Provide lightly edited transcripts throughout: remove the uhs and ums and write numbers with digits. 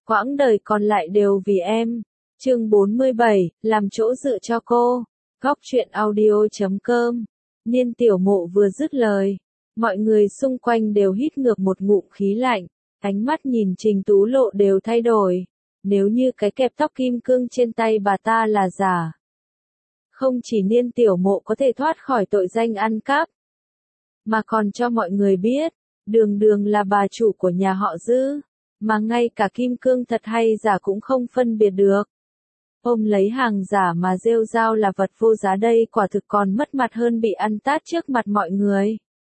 quãng đời còn lại đều vì em. Chương 47, làm chỗ dựa cho cô. Góc truyện audio.com. Niên Tiểu Mộ vừa dứt lời, mọi người xung quanh đều hít ngược một ngụm khí lạnh, ánh mắt nhìn Trình Tú Lộ đều thay đổi. Nếu như cái kẹp tóc kim cương trên tay bà ta là giả, không chỉ Niên Tiểu Mộ có thể thoát khỏi tội danh ăn cắp, mà còn cho mọi người biết, đường đường là bà chủ của nhà họ Dư, mà ngay cả kim cương thật hay giả cũng không phân biệt được. Ôm lấy hàng giả mà rêu rao là vật vô giá đây quả thực còn mất mặt hơn bị ăn tát trước mặt mọi người.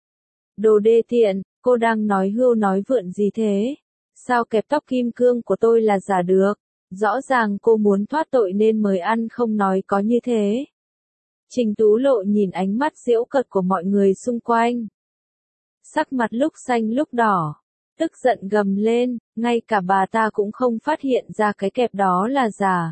Đồ đê tiện, cô đang nói hưu nói vượn gì thế? Sao kẹp tóc kim cương của tôi là giả được? Rõ ràng cô muốn thoát tội nên mới ăn không nói có như thế. Trình Tú Lộ nhìn ánh mắt giễu cợt của mọi người xung quanh. Sắc mặt lúc xanh lúc đỏ, tức giận gầm lên, ngay cả bà ta cũng không phát hiện ra cái kẹp đó là giả.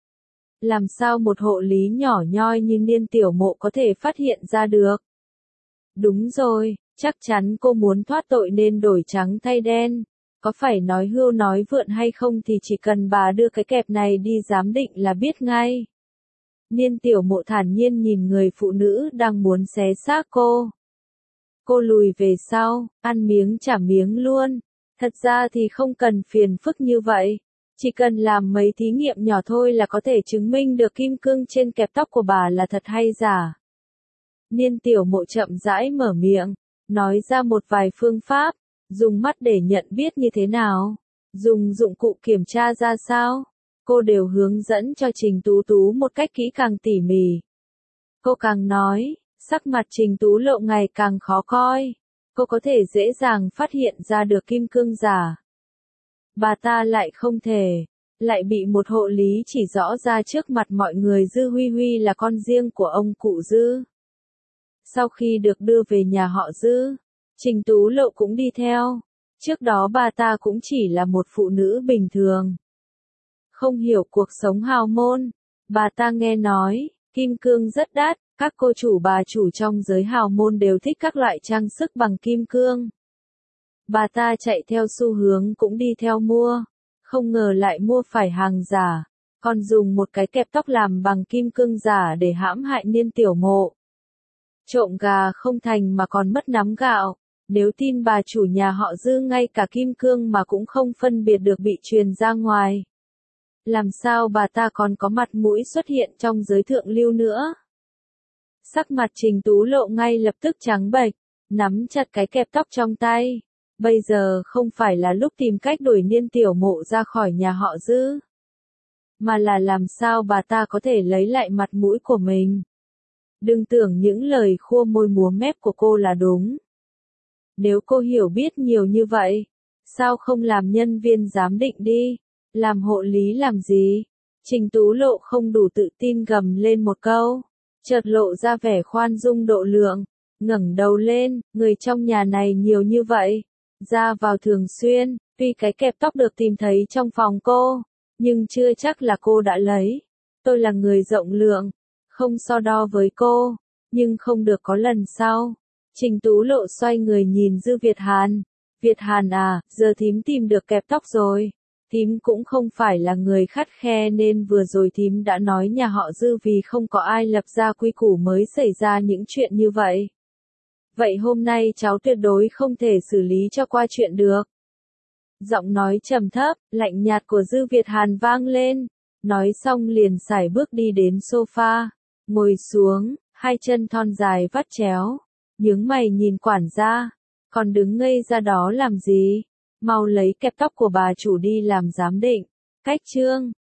Làm sao một hộ lý nhỏ nhoi như Niên Tiểu Mộ có thể phát hiện ra được? Đúng rồi, chắc chắn cô muốn thoát tội nên đổi trắng thay đen. Có phải nói hưu nói vượn hay không thì chỉ cần bà đưa cái kẹp này đi giám định là biết ngay. Niên Tiểu Mộ thản nhiên nhìn người phụ nữ đang muốn xé xác cô. Cô lùi về sau, ăn miếng trả miếng luôn. Thật ra thì không cần phiền phức như vậy. Chỉ cần làm mấy thí nghiệm nhỏ thôi là có thể chứng minh được kim cương trên kẹp tóc của bà là thật hay giả. Niên Tiểu Mộ chậm rãi mở miệng, nói ra một vài phương pháp, dùng mắt để nhận biết như thế nào, dùng dụng cụ kiểm tra ra sao, cô đều hướng dẫn cho Trình Tú Tú một cách kỹ càng tỉ mỉ. Cô càng nói, sắc mặt Trình Tú Lộ ngày càng khó coi, cô có thể dễ dàng phát hiện ra được kim cương giả. Bà ta lại không thể, lại bị một hộ lý chỉ rõ ra trước mặt mọi người Dư Huy Huy là con riêng của ông cụ Dư. Sau khi được đưa về nhà họ Dư, Trình Tú Lộ cũng đi theo. Trước đó bà ta cũng chỉ là một phụ nữ bình thường, không hiểu cuộc sống hào môn. Bà ta nghe nói, kim cương rất đắt, các cô chủ bà chủ trong giới hào môn đều thích các loại trang sức bằng kim cương. Bà ta chạy theo xu hướng cũng đi theo mua, không ngờ lại mua phải hàng giả, còn dùng một cái kẹp tóc làm bằng kim cương giả để hãm hại Niên Tiểu Mộ. Trộm gà không thành mà còn mất nắm gạo, nếu tin bà chủ nhà họ Dư ngay cả kim cương mà cũng không phân biệt được bị truyền ra ngoài. Làm sao bà ta còn có mặt mũi xuất hiện trong giới thượng lưu nữa? Sắc mặt Trình Tú Lộ ngay lập tức trắng bệch, nắm chặt cái kẹp tóc trong tay. Bây giờ không phải là lúc tìm cách đuổi Niên Tiểu Mộ ra khỏi nhà họ Dư, mà là làm sao bà ta có thể lấy lại mặt mũi của mình. Đừng tưởng những lời khua môi múa mép của cô là đúng. Nếu cô hiểu biết nhiều như vậy, sao không làm nhân viên giám định đi, làm hộ lý làm gì? Trình Tú Lộ không đủ tự tin gầm lên một câu, chợt lộ ra vẻ khoan dung độ lượng, ngẩng đầu lên, người trong nhà này nhiều như vậy, ra vào thường xuyên, tuy cái kẹp tóc được tìm thấy trong phòng cô, nhưng chưa chắc là cô đã lấy. Tôi là người rộng lượng, không so đo với cô, nhưng không được có lần sau. Trình Tú Lộ xoay người nhìn Dư Việt Hàn. Việt Hàn à, giờ thím tìm được kẹp tóc rồi. Thím cũng không phải là người khắt khe nên vừa rồi thím đã nói nhà họ Dư vì không có ai lập ra quy củ mới xảy ra những chuyện như vậy. Vậy hôm nay cháu tuyệt đối không thể xử lý cho qua chuyện được. Giọng nói trầm thấp, lạnh nhạt của Dư Việt Hàn vang lên. Nói xong liền sải bước đi đến sofa, ngồi xuống, hai chân thon dài vắt chéo, nhướng mày nhìn quản gia, còn đứng ngây ra đó làm gì? Mau lấy kẹp tóc của bà chủ đi làm giám định. Cách chương